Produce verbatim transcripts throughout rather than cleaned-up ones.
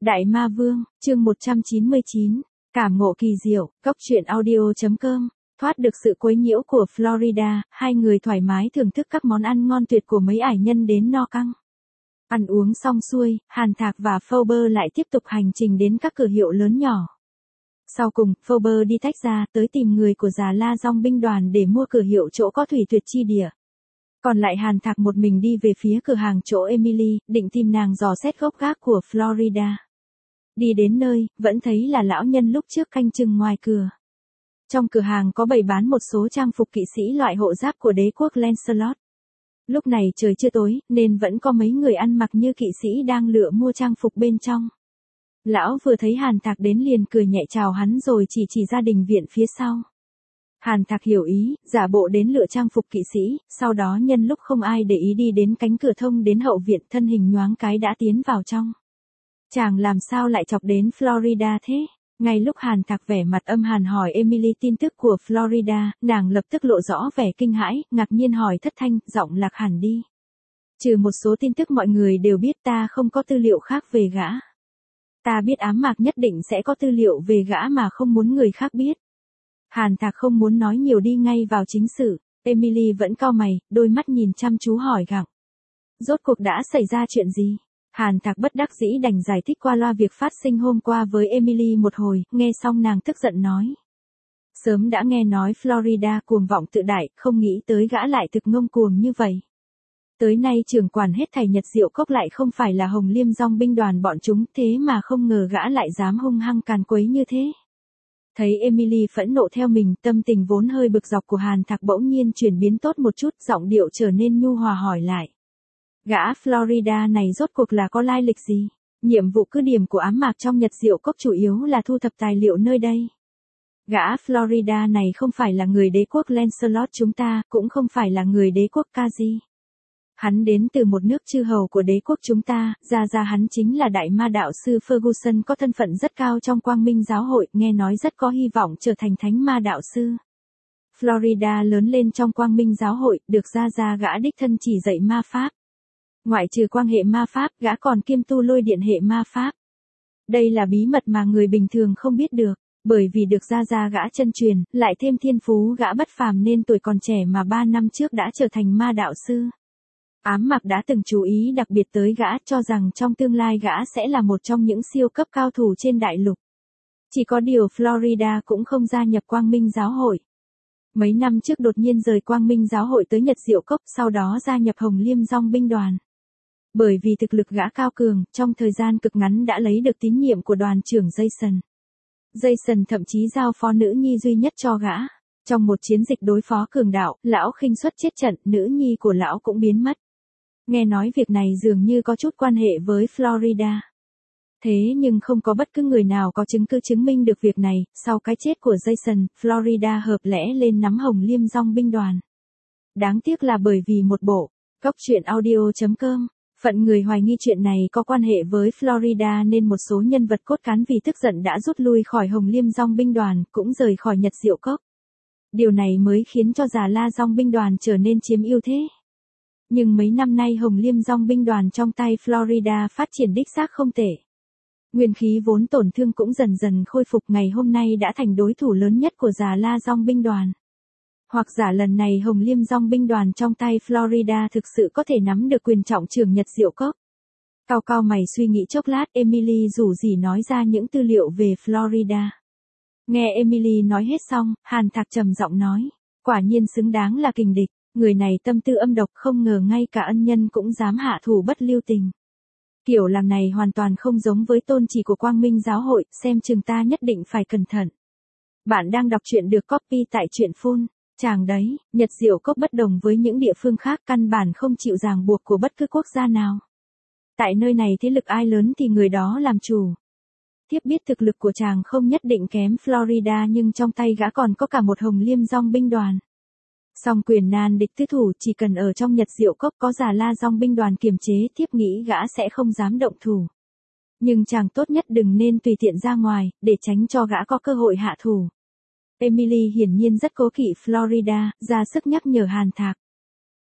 Đại Ma Vương, chương một trăm chín mươi chín, cảm ngộ kỳ diệu, cốc truyện audio.com, thoát được sự quấy nhiễu của Florida, hai người thoải mái thưởng thức các món ăn ngon tuyệt của mấy ải nhân đến no căng. Ăn uống xong xuôi, Hàn Thạc và Phoebe lại tiếp tục hành trình đến các cửa hiệu lớn nhỏ. Sau cùng, Phoebe đi tách ra tới tìm người của Già La Dong binh đoàn để mua cửa hiệu chỗ có thủy tuyệt chi địa. Còn lại Hàn Thạc một mình đi về phía cửa hàng chỗ Emily, định tìm nàng dò xét gốc gác của Florida. Đi đến nơi, vẫn thấy là lão nhân lúc trước canh chừng ngoài cửa. Trong cửa hàng có bày bán một số trang phục kỵ sĩ loại hộ giáp của đế quốc Lancelot. Lúc này trời chưa tối, nên vẫn có mấy người ăn mặc như kỵ sĩ đang lựa mua trang phục bên trong. Lão vừa thấy Hàn Thạc đến liền cười nhẹ chào hắn rồi chỉ chỉ ra đình viện phía sau. Hàn Thạc hiểu ý, giả bộ đến lựa trang phục kỵ sĩ, sau đó nhân lúc không ai để ý đi đến cánh cửa thông đến hậu viện, thân hình nhoáng cái đã tiến vào trong. Chàng làm sao lại chọc đến Florida thế? Ngay lúc Hàn Thạc vẻ mặt âm hàn hỏi Emily tin tức của Florida, nàng lập tức lộ rõ vẻ kinh hãi, ngạc nhiên hỏi thất thanh, giọng lạc hẳn đi. Trừ một số tin tức mọi người đều biết, ta không có tư liệu khác về gã. Ta biết ám mạc nhất định sẽ có tư liệu về gã mà không muốn người khác biết. Hàn Thạc không muốn nói nhiều, đi ngay vào chính sự. Emily vẫn cau mày, đôi mắt nhìn chăm chú hỏi gặng. Rốt cuộc đã xảy ra chuyện gì? Hàn Thạc bất đắc dĩ đành giải thích qua loa việc phát sinh hôm qua với Emily một hồi, nghe xong nàng tức giận nói. Sớm đã nghe nói Florida cuồng vọng tự đại, không nghĩ tới gã lại thực ngông cuồng như vậy. Tới nay trưởng quản hết thảy Nhật Diệu Cốc lại không phải là Hồng Liêm Dong binh đoàn bọn chúng, thế mà không ngờ gã lại dám hung hăng càn quấy như thế. Thấy Emily phẫn nộ theo mình, tâm tình vốn hơi bực dọc của Hàn Thạc bỗng nhiên chuyển biến tốt một chút, giọng điệu trở nên nhu hòa hỏi lại. Gã Florida này rốt cuộc là có lai lịch gì? Nhiệm vụ cứ điểm của ám mạc trong Nhật Diệu Cốc chủ yếu là thu thập tài liệu nơi đây. Gã Florida này không phải là người đế quốc Lancelot chúng ta, cũng không phải là người đế quốc Kazi. Hắn đến từ một nước chư hầu của đế quốc chúng ta, ra ra hắn chính là đại ma đạo sư Ferguson, có thân phận rất cao trong Quang Minh giáo hội, nghe nói rất có hy vọng trở thành thánh ma đạo sư. Florida lớn lên trong Quang Minh giáo hội, được ra ra gã đích thân chỉ dạy ma pháp. Ngoại trừ quang hệ ma pháp, gã còn kiêm tu lôi điện hệ ma pháp. Đây là bí mật mà người bình thường không biết được, bởi vì được ra ra gã chân truyền, lại thêm thiên phú gã bất phàm nên tuổi còn trẻ mà ba năm trước đã trở thành ma đạo sư. Ám mạc đã từng chú ý đặc biệt tới gã, cho rằng trong tương lai gã sẽ là một trong những siêu cấp cao thủ trên đại lục. Chỉ có điều Florida cũng không gia nhập Quang Minh giáo hội. Mấy năm trước đột nhiên rời Quang Minh giáo hội tới Nhật Diệu Cốc, sau đó gia nhập Hồng Liêm Dong binh đoàn. Bởi vì thực lực gã cao cường, trong thời gian cực ngắn đã lấy được tín nhiệm của đoàn trưởng Jason. Jason thậm chí giao phó nữ nhi duy nhất cho gã. Trong một chiến dịch đối phó cường đạo, lão khinh suất chết trận, nữ nhi của lão cũng biến mất. Nghe nói việc này dường như có chút quan hệ với Florida. Thế nhưng không có bất cứ người nào có chứng cứ chứng minh được việc này. Sau cái chết của Jason, Florida hợp lẽ lên nắm Hồng Liêm Dong binh đoàn. Đáng tiếc là bởi vì một bộ cốc truyện audio.com, phận người hoài nghi chuyện này có quan hệ với Florida nên một số nhân vật cốt cán vì tức giận đã rút lui khỏi Hồng Liêm Dong binh đoàn, cũng rời khỏi Nhật Diệu Cốc. Điều này mới khiến cho Già La Dong binh đoàn trở nên chiếm ưu thế. Nhưng mấy năm nay Hồng Liêm Dong binh đoàn trong tay Florida phát triển đích xác không tệ. Nguyên khí vốn tổn thương cũng dần dần khôi phục, ngày hôm nay đã thành đối thủ lớn nhất của Già La Dong binh đoàn. Hoặc giả lần này Hồng Liêm Dong binh đoàn trong tay Florida thực sự có thể nắm được quyền trọng trưởng Nhật Diệu Cốc. Cao cao mày suy nghĩ chốc lát, Emily rủ rỉ nói ra những tư liệu về Florida. Nghe Emily nói hết xong, Hàn Thạc trầm giọng nói, quả nhiên xứng đáng là kình địch, người này tâm tư âm độc, không ngờ ngay cả ân nhân cũng dám hạ thủ bất lưu tình. Kiểu làm này hoàn toàn không giống với tôn chỉ của Quang Minh giáo hội, xem chừng ta nhất định phải cẩn thận. Bạn đang đọc truyện được copy tại truyện phun. Chàng đấy, Nhật Diệu Cốc bất đồng với những địa phương khác, căn bản không chịu ràng buộc của bất cứ quốc gia nào. Tại nơi này thế lực ai lớn thì người đó làm chủ. Tiếp biết thực lực của chàng không nhất định kém Florida, nhưng trong tay gã còn có cả một Hồng Liêm Dong binh đoàn. Song quyền nan địch tứ thủ, chỉ cần ở trong Nhật Diệu Cốc có Già La Dong binh đoàn kiềm chế, tiếp nghĩ gã sẽ không dám động thủ. Nhưng chàng tốt nhất đừng nên tùy tiện ra ngoài, để tránh cho gã có cơ hội hạ thủ. Emily hiển nhiên rất cố kỵ Florida, ra sức nhắc nhở Hàn Thạc.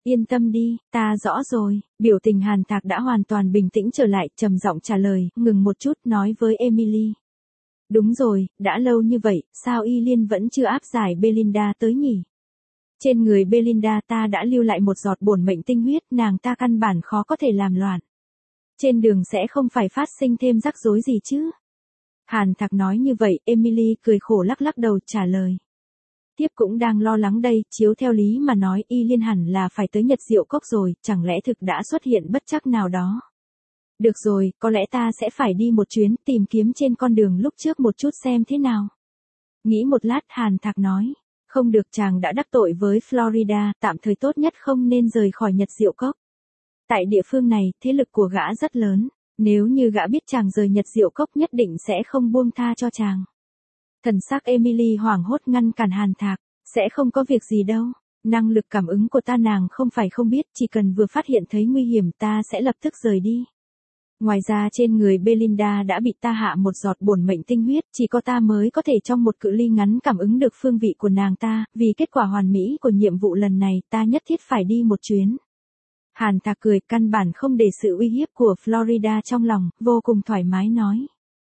Yên tâm đi, ta rõ rồi. Biểu tình Hàn Thạc đã hoàn toàn bình tĩnh trở lại, trầm giọng trả lời, ngừng một chút, nói với Emily. Đúng rồi, đã lâu như vậy, sao Y Liên vẫn chưa áp giải Belinda tới nhỉ? Trên người Belinda ta đã lưu lại một giọt bổn mệnh tinh huyết, nàng ta căn bản khó có thể làm loạn. Trên đường sẽ không phải phát sinh thêm rắc rối gì chứ? Hàn Thạc nói như vậy, Emily cười khổ lắc lắc đầu trả lời. Tiếp cũng đang lo lắng đây, chiếu theo lý mà nói Y Liên hẳn là phải tới Nhật Diệu Cốc rồi, chẳng lẽ thực đã xuất hiện bất trắc nào đó. Được rồi, có lẽ ta sẽ phải đi một chuyến tìm kiếm trên con đường lúc trước một chút xem thế nào. Nghĩ một lát Hàn Thạc nói, không được, chàng đã đắc tội với Florida, tạm thời tốt nhất không nên rời khỏi Nhật Diệu Cốc. Tại địa phương này, thế lực của gã rất lớn, nếu như gã biết chàng rời Nhật Diệu Cốc nhất định sẽ không buông tha cho chàng. Thần sắc Emily hoảng hốt ngăn cản Hàn Thạc, sẽ không có việc gì đâu, năng lực cảm ứng của ta nàng không phải không biết, chỉ cần vừa phát hiện thấy nguy hiểm ta sẽ lập tức rời đi. Ngoài ra trên người Belinda đã bị ta hạ một giọt bổn mệnh tinh huyết, chỉ có ta mới có thể trong một cự ly ngắn cảm ứng được phương vị của nàng ta, vì kết quả hoàn mỹ của nhiệm vụ lần này ta nhất thiết phải đi một chuyến. Hàn Thạc cười, căn bản không để sự uy hiếp của Florida trong lòng, vô cùng thoải mái nói.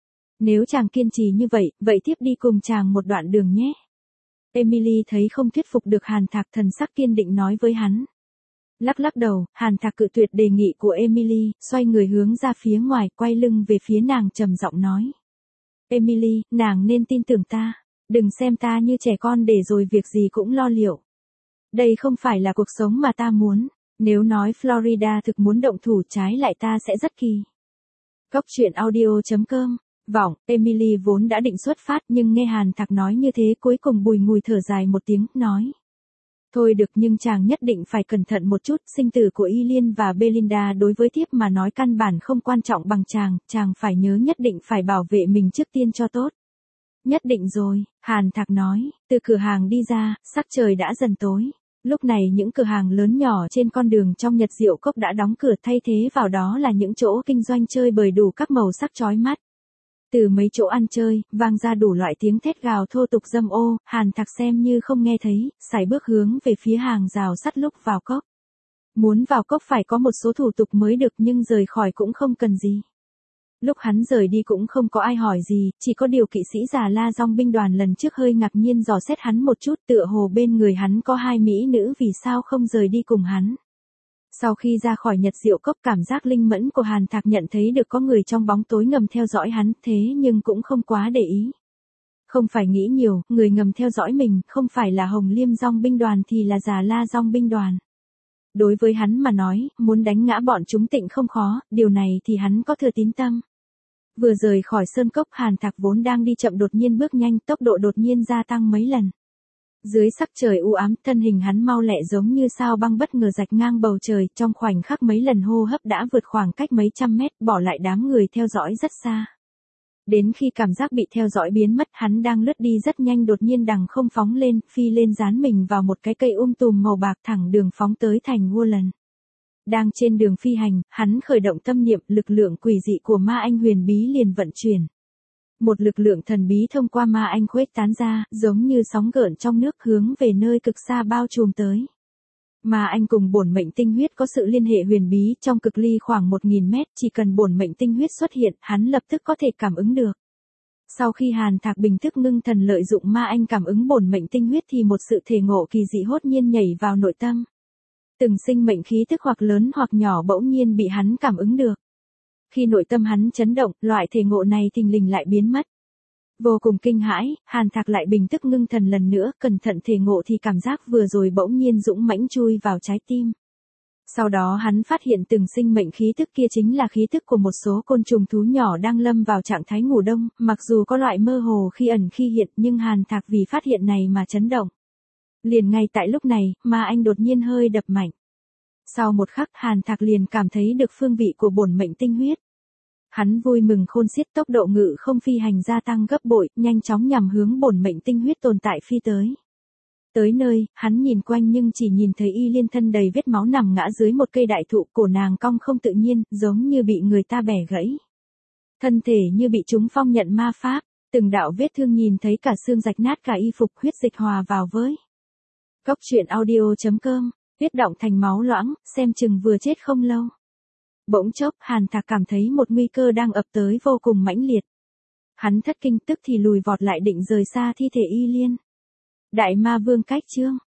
Nếu chàng kiên trì như vậy, vậy tiếp đi cùng chàng một đoạn đường nhé. Emily thấy không thuyết phục được Hàn Thạc, thần sắc kiên định nói với hắn. Lắc lắc đầu, Hàn Thạc cự tuyệt đề nghị của Emily, xoay người hướng ra phía ngoài, quay lưng về phía nàng trầm giọng nói. Emily, nàng nên tin tưởng ta, đừng xem ta như trẻ con để rồi việc gì cũng lo liệu. Đây không phải là cuộc sống mà ta muốn, nếu nói Florida thực muốn động thủ trái lại ta sẽ rất kỳ. Góc truyện audio chấm com Vọng, Emily vốn đã định xuất phát nhưng nghe Hàn Thạc nói như thế cuối cùng bùi ngùi thở dài một tiếng, nói. Thôi được, nhưng chàng nhất định phải cẩn thận một chút, sinh tử của Y Liên và Belinda đối với thiếp mà nói căn bản không quan trọng bằng chàng, chàng phải nhớ nhất định phải bảo vệ mình trước tiên cho tốt. Nhất định rồi, Hàn Thạc nói, từ cửa hàng đi ra, sắc trời đã dần tối. Lúc này những cửa hàng lớn nhỏ trên con đường trong Nhật Diệu Cốc đã đóng cửa, thay thế vào đó là những chỗ kinh doanh chơi bời đủ các màu sắc chói mắt. Từ mấy chỗ ăn chơi, vang ra đủ loại tiếng thét gào thô tục dâm ô, Hàn Thạc xem như không nghe thấy, sải bước hướng về phía hàng rào sắt lúc vào cốc. Muốn vào cốc phải có một số thủ tục mới được nhưng rời khỏi cũng không cần gì. Lúc hắn rời đi cũng không có ai hỏi gì, chỉ có điều kỵ sĩ già La Dong binh đoàn lần trước hơi ngạc nhiên dò xét hắn một chút, tựa hồ bên người hắn có hai mỹ nữ vì sao không rời đi cùng hắn. Sau khi ra khỏi Nhật Diệu Cốc, cảm giác linh mẫn của Hàn Thạc nhận thấy được có người trong bóng tối ngầm theo dõi hắn, thế nhưng cũng không quá để ý. Không phải nghĩ nhiều, người ngầm theo dõi mình không phải là Hồng Liêm Dong binh đoàn thì là già La Dong binh đoàn. Đối với hắn mà nói, muốn đánh ngã bọn chúng tịnh không khó, điều này thì hắn có thừa tín tâm. Vừa rời khỏi sơn cốc, Hàn Thạc vốn đang đi chậm đột nhiên bước nhanh, tốc độ đột nhiên gia tăng mấy lần. Dưới sắc trời u ám, thân hình hắn mau lẹ giống như sao băng bất ngờ rạch ngang bầu trời, trong khoảnh khắc mấy lần hô hấp đã vượt khoảng cách mấy trăm mét, bỏ lại đám người theo dõi rất xa. Đến khi cảm giác bị theo dõi biến mất, hắn đang lướt đi rất nhanh, đột nhiên đằng không phóng lên, phi lên dán mình vào một cái cây um tùm màu bạc, thẳng đường phóng tới thành Woodland. Đang trên đường phi hành, hắn khởi động tâm niệm, lực lượng quỷ dị của ma anh huyền bí liền vận chuyển. Một lực lượng thần bí thông qua ma anh khuếch tán ra, giống như sóng gợn trong nước hướng về nơi cực xa bao trùm tới. Ma anh cùng bổn mệnh tinh huyết có sự liên hệ huyền bí, trong cực ly khoảng một nghìn mét, chỉ cần bổn mệnh tinh huyết xuất hiện, hắn lập tức có thể cảm ứng được. Sau khi Hàn Thạc bình thức ngưng thần lợi dụng ma anh cảm ứng bổn mệnh tinh huyết thì một sự thể ngộ kỳ dị hốt nhiên nhảy vào nội tâm. Từng sinh mệnh khí tức hoặc lớn hoặc nhỏ bỗng nhiên bị hắn cảm ứng được. Khi nội tâm hắn chấn động, loại thể ngộ này thình lình lại biến mất. Vô cùng kinh hãi, Hàn Thạc lại bình tức ngưng thần lần nữa, cẩn thận thể ngộ thì cảm giác vừa rồi bỗng nhiên dũng mãnh chui vào trái tim. Sau đó hắn phát hiện từng sinh mệnh khí tức kia chính là khí tức của một số côn trùng thú nhỏ đang lâm vào trạng thái ngủ đông, mặc dù có loại mơ hồ khi ẩn khi hiện nhưng Hàn Thạc vì phát hiện này mà chấn động. Liền ngay tại lúc này, ma anh đột nhiên hơi đập mạnh. Sau một khắc, Hàn Thạc liền cảm thấy được phương vị của bổn mệnh tinh huyết. Hắn vui mừng khôn xiết, tốc độ ngự không phi hành gia tăng gấp bội, nhanh chóng nhằm hướng bổn mệnh tinh huyết tồn tại phi tới. Tới nơi, hắn nhìn quanh nhưng chỉ nhìn thấy Y Liên thân đầy vết máu nằm ngã dưới một cây đại thụ, cổ nàng cong không tự nhiên, giống như bị người ta bẻ gãy. Thân thể như bị chúng phong nhận ma pháp, từng đạo vết thương nhìn thấy cả xương rạch nát cả y phục, huyết dịch hòa vào với. Góc truyện audio chấm com huyết đọng thành máu loãng, xem chừng vừa chết không lâu. Bỗng chốc, Hàn Thạc cảm thấy một nguy cơ đang ập tới vô cùng mãnh liệt. Hắn thất kinh tức thì lùi vọt lại định rời xa thi thể Y Liên. Đại Ma Vương cách chương